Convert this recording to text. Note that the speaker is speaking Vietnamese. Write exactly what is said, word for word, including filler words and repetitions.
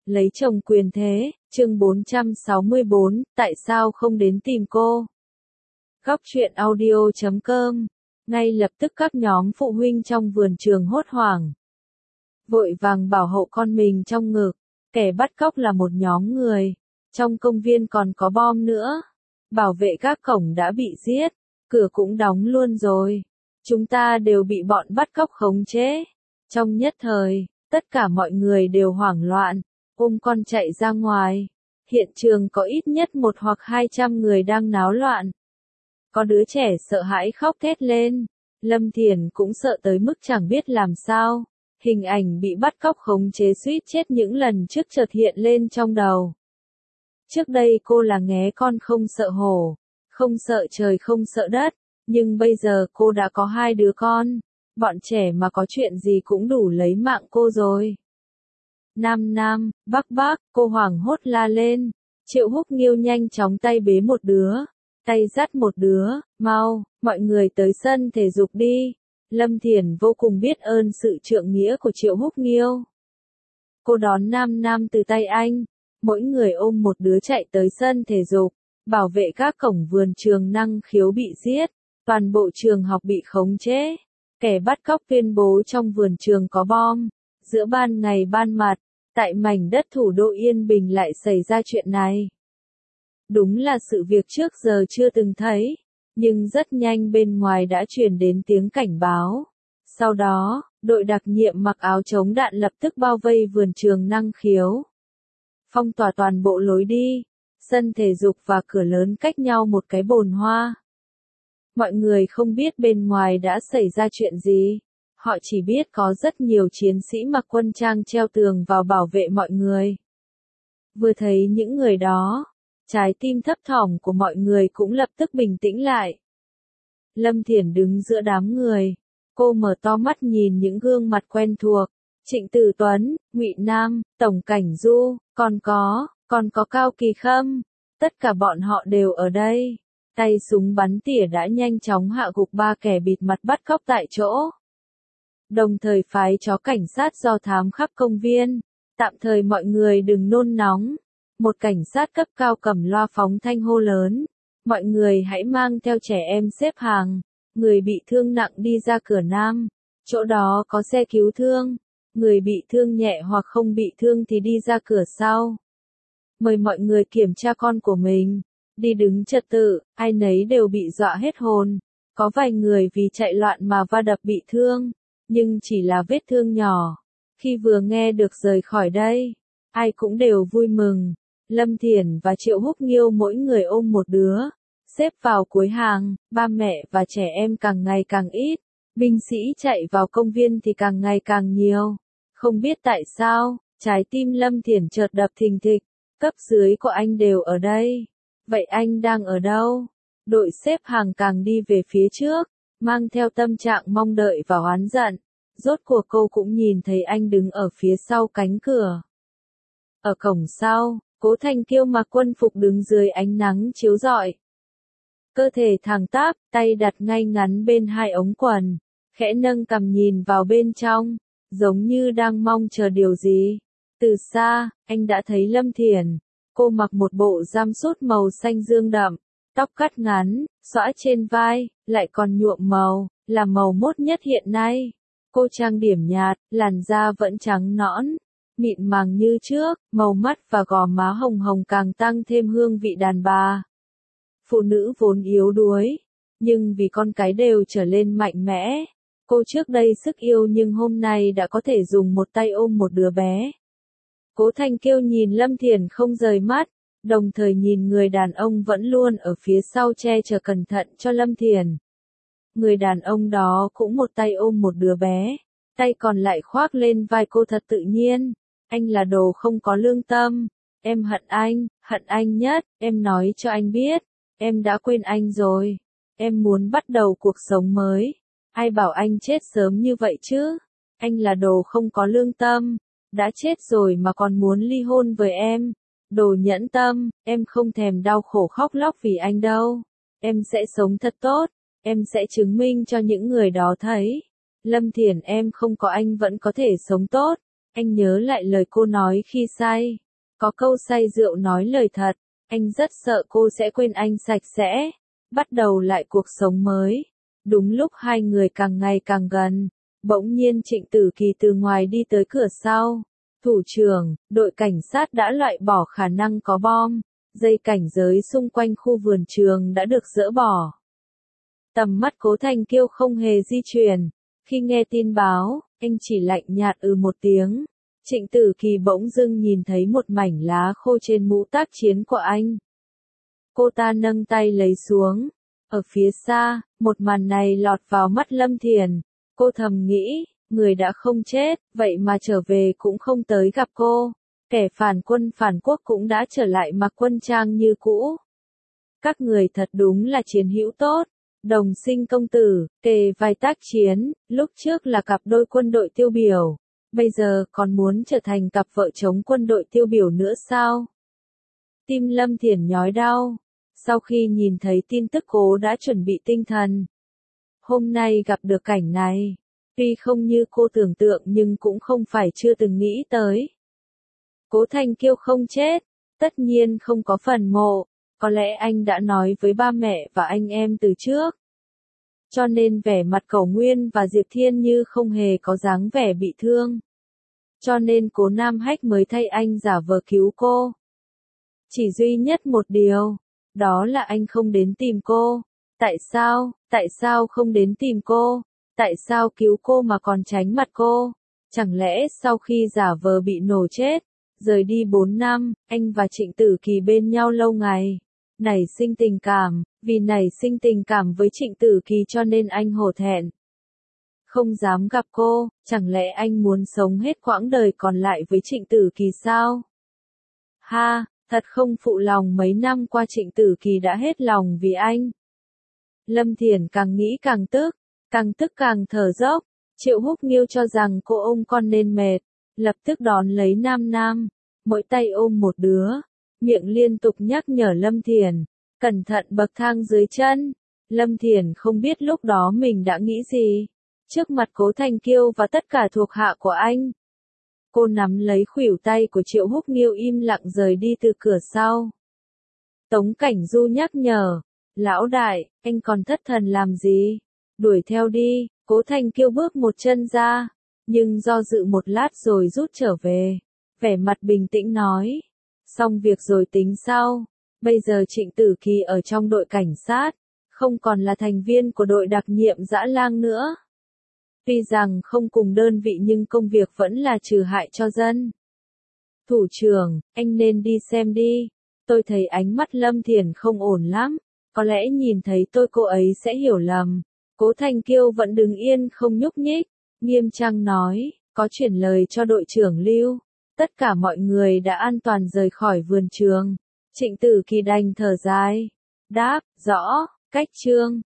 Lấy chồng quyền thế, chương bốn trăm sáu mươi bốn, tại sao không đến tìm cô? Góc truyện audio chấm com. Ngay lập tức các nhóm phụ huynh trong vườn trường hốt hoảng. Vội vàng bảo hộ con mình trong ngực. Kẻ bắt cóc là một nhóm người. Trong công viên còn có bom nữa. Bảo vệ các cổng đã bị giết. Cửa cũng đóng luôn rồi. Chúng ta đều bị bọn bắt cóc khống chế. Trong nhất thời, tất cả mọi người đều hoảng loạn. Ôm con chạy ra ngoài. Hiện trường có ít nhất một hoặc hai trăm người đang náo loạn. Có đứa trẻ sợ hãi khóc thét lên. Lâm Thiển cũng sợ tới mức chẳng biết làm sao. Hình ảnh bị bắt cóc khống chế suýt chết những lần trước chợt hiện lên trong đầu. Trước đây cô là nghé con không sợ hổ, không sợ trời không sợ đất. Nhưng bây giờ cô đã có hai đứa con. Bọn trẻ mà có chuyện gì cũng đủ lấy mạng cô rồi. Nam Nam, Bắc Bắc, cô hoảng hốt la lên. Triệu Húc Nghiêu nhanh chóng tay bế một đứa, tay dắt một đứa, mau, mọi người tới sân thể dục đi. Lâm Thiển vô cùng biết ơn sự trượng nghĩa của Triệu Húc Nghiêu. Cô đón Nam Nam từ tay anh, mỗi người ôm một đứa chạy tới sân thể dục, bảo vệ các cổng vườn trường năng khiếu bị giết, toàn bộ trường học bị khống chế. Kẻ bắt cóc tuyên bố trong vườn trường có bom. Giữa ban ngày ban mặt, tại mảnh đất thủ đô Yên Bình lại xảy ra chuyện này. Đúng là sự việc trước giờ chưa từng thấy, nhưng rất nhanh bên ngoài đã truyền đến tiếng cảnh báo. Sau đó, đội đặc nhiệm mặc áo chống đạn lập tức bao vây vườn trường năng khiếu. Phong tỏa toàn bộ lối đi, sân thể dục và cửa lớn cách nhau một cái bồn hoa. Mọi người không biết bên ngoài đã xảy ra chuyện gì. Họ chỉ biết có rất nhiều chiến sĩ mặc quân trang treo tường vào bảo vệ mọi người. Vừa thấy những người đó, trái tim thấp thỏm của mọi người cũng lập tức bình tĩnh lại. Lâm Thiển đứng giữa đám người. Cô mở to mắt nhìn những gương mặt quen thuộc. Trịnh Tử Tuấn, Ngụy Nam, Tổng Cảnh Du, còn có, còn có Cao Kỳ Khâm. Tất cả bọn họ đều ở đây. Tay súng bắn tỉa đã nhanh chóng hạ gục ba kẻ bịt mặt bắt cóc tại chỗ. Đồng thời phái chó cảnh sát do thám khắp công viên. Tạm thời mọi người đừng nôn nóng. Một cảnh sát cấp cao cầm loa phóng thanh hô lớn. Mọi người hãy mang theo trẻ em xếp hàng. Người bị thương nặng đi ra cửa nam. Chỗ đó có xe cứu thương. Người bị thương nhẹ hoặc không bị thương thì đi ra cửa sau. Mời mọi người kiểm tra con của mình. Đi đứng trật tự, ai nấy đều bị dọa hết hồn. Có vài người vì chạy loạn mà va đập bị thương. Nhưng chỉ là vết thương nhỏ. Khi vừa nghe được rời khỏi đây, ai cũng đều vui mừng. Lâm Thiển và Triệu Húc Nghiêu mỗi người ôm một đứa, xếp vào cuối hàng. Ba mẹ và trẻ em càng ngày càng ít. Binh sĩ chạy vào công viên thì càng ngày càng nhiều. Không biết tại sao, trái tim Lâm Thiển chợt đập thình thịch. Cấp dưới của anh đều ở đây. Vậy anh đang ở đâu? Đội xếp hàng càng đi về phía trước, mang theo tâm trạng mong đợi và oán giận. Rốt cuộc cô cũng nhìn thấy anh đứng ở phía sau cánh cửa. Ở cổng sau, Cố Thành Kiêu mặc quân phục đứng dưới ánh nắng chiếu rọi. Cơ thể thẳng tắp, tay đặt ngay ngắn bên hai ống quần, khẽ nâng cằm nhìn vào bên trong, giống như đang mong chờ điều gì. Từ xa, anh đã thấy Lâm Thiển. Cô mặc một bộ giam sút màu xanh dương đậm, tóc cắt ngắn, xõa trên vai, lại còn nhuộm màu, là màu mốt nhất hiện nay. Cô trang điểm nhạt, làn da vẫn trắng nõn, mịn màng như trước, màu mắt và gò má hồng hồng càng tăng thêm hương vị đàn bà. Phụ nữ vốn yếu đuối, nhưng vì con cái đều trở lên mạnh mẽ. Cô trước đây sức yêu nhưng hôm nay đã có thể dùng một tay ôm một đứa bé. Cố Thành Kiêu nhìn Lâm Thiển không rời mắt, đồng thời nhìn người đàn ông vẫn luôn ở phía sau che chở cẩn thận cho Lâm Thiển. Người đàn ông đó cũng một tay ôm một đứa bé, tay còn lại khoác lên vai cô thật tự nhiên. Anh là đồ không có lương tâm. Em hận anh, hận anh nhất, em nói cho anh biết. Em đã quên anh rồi. Em muốn bắt đầu cuộc sống mới. Ai bảo anh chết sớm như vậy chứ? Anh là đồ không có lương tâm. Đã chết rồi mà còn muốn ly hôn với em. Đồ nhẫn tâm, em không thèm đau khổ khóc lóc vì anh đâu. Em sẽ sống thật tốt. Em sẽ chứng minh cho những người đó thấy. Lâm Thiển em không có anh vẫn có thể sống tốt. anh nhớ lại lời cô nói khi say. Có câu say rượu nói lời thật, anh rất sợ cô sẽ quên anh sạch sẽ, bắt đầu lại cuộc sống mới. Đúng lúc hai người càng ngày càng gần, bỗng nhiên Trịnh Tử Kỳ từ ngoài đi tới cửa sau. Thủ trưởng, đội cảnh sát đã loại bỏ khả năng có bom, dây cảnh giới xung quanh khu vườn trường đã được dỡ bỏ. Tầm mắt Cố Thành Kiêu không hề di chuyển, khi nghe tin báo, anh chỉ lạnh nhạt ừ một tiếng. Trịnh Tử Kỳ bỗng dưng nhìn thấy một mảnh lá khô trên mũ tác chiến của anh. Cô ta nâng tay lấy xuống. Ở phía xa, một màn này lọt vào mắt Lâm Thiền. Cô thầm nghĩ, người đã không chết, vậy mà trở về cũng không tới gặp cô. Kẻ phản quân phản quốc cũng đã trở lại mặc quân trang như cũ. Các người thật đúng là chiến hữu tốt. Đồng Sinh công tử, kề vai tác chiến, lúc trước là cặp đôi quân đội tiêu biểu. Bây giờ còn muốn trở thành cặp vợ chồng quân đội tiêu biểu nữa sao? Tim Lâm Thiển nhói đau. Sau khi nhìn thấy tin tức Cố đã chuẩn bị tinh thần. Hôm nay gặp được cảnh này, tuy không như cô tưởng tượng nhưng cũng không phải chưa từng nghĩ tới. Cố Thành Kiêu không chết, tất nhiên không có phần mộ, có lẽ anh đã nói với ba mẹ và anh em từ trước. Cho nên vẻ mặt Cẩu Nguyên và Diệp Thiên Như không hề có dáng vẻ bị thương. Cho nên Cố Nam Hách mới thay anh giả vờ cứu cô. Chỉ duy nhất một điều, đó là anh không đến tìm cô. Tại sao, tại sao không đến tìm cô? Tại sao cứu cô mà còn tránh mặt cô? Chẳng lẽ sau khi giả vờ bị nổ chết, rời đi bốn năm, anh và Trịnh Tử Kỳ bên nhau lâu ngày, nảy sinh tình cảm, vì nảy sinh tình cảm với Trịnh Tử Kỳ cho nên anh hổ thẹn. Không dám gặp cô, chẳng lẽ anh muốn sống hết quãng đời còn lại với Trịnh Tử Kỳ sao? Ha, thật không phụ lòng mấy năm qua Trịnh Tử Kỳ đã hết lòng vì anh. Lâm Thiển càng nghĩ càng tức, càng tức càng thở dốc. Triệu Húc Nghiêu cho rằng cô ôm con nên mệt, lập tức đón lấy Nam Nam, mỗi tay ôm một đứa, miệng liên tục nhắc nhở Lâm Thiển, cẩn thận bậc thang dưới chân. Lâm Thiển không biết lúc đó mình đã nghĩ gì, trước mặt Cố Thành Kiêu và tất cả thuộc hạ của anh. Cô nắm lấy khuỷu tay của Triệu Húc Nghiêu im lặng rời đi từ cửa sau. Tống Cảnh Du nhắc nhở, lão đại, anh còn thất thần làm gì? Đuổi theo đi. Cố Thành Kiêu bước một chân ra, nhưng do dự một lát rồi rút trở về. Vẻ mặt bình tĩnh nói, xong việc rồi tính sau. Bây giờ Trịnh Tử Kỳ ở trong đội cảnh sát, không còn là thành viên của đội đặc nhiệm Dã Lang nữa. Tuy rằng không cùng đơn vị nhưng công việc vẫn là trừ hại cho dân. Thủ trưởng, anh nên đi xem đi. Tôi thấy ánh mắt Lâm Thiển không ổn lắm, có lẽ nhìn thấy tôi cô ấy sẽ hiểu lầm. Cố Thành Kiêu vẫn đứng yên không nhúc nhích, nghiêm trang nói, có chuyển lời cho đội trưởng Lưu. Tất cả mọi người đã an toàn rời khỏi vườn trường. Trịnh Tử Kỳ đành thở dài. Đáp, rõ, cách chương.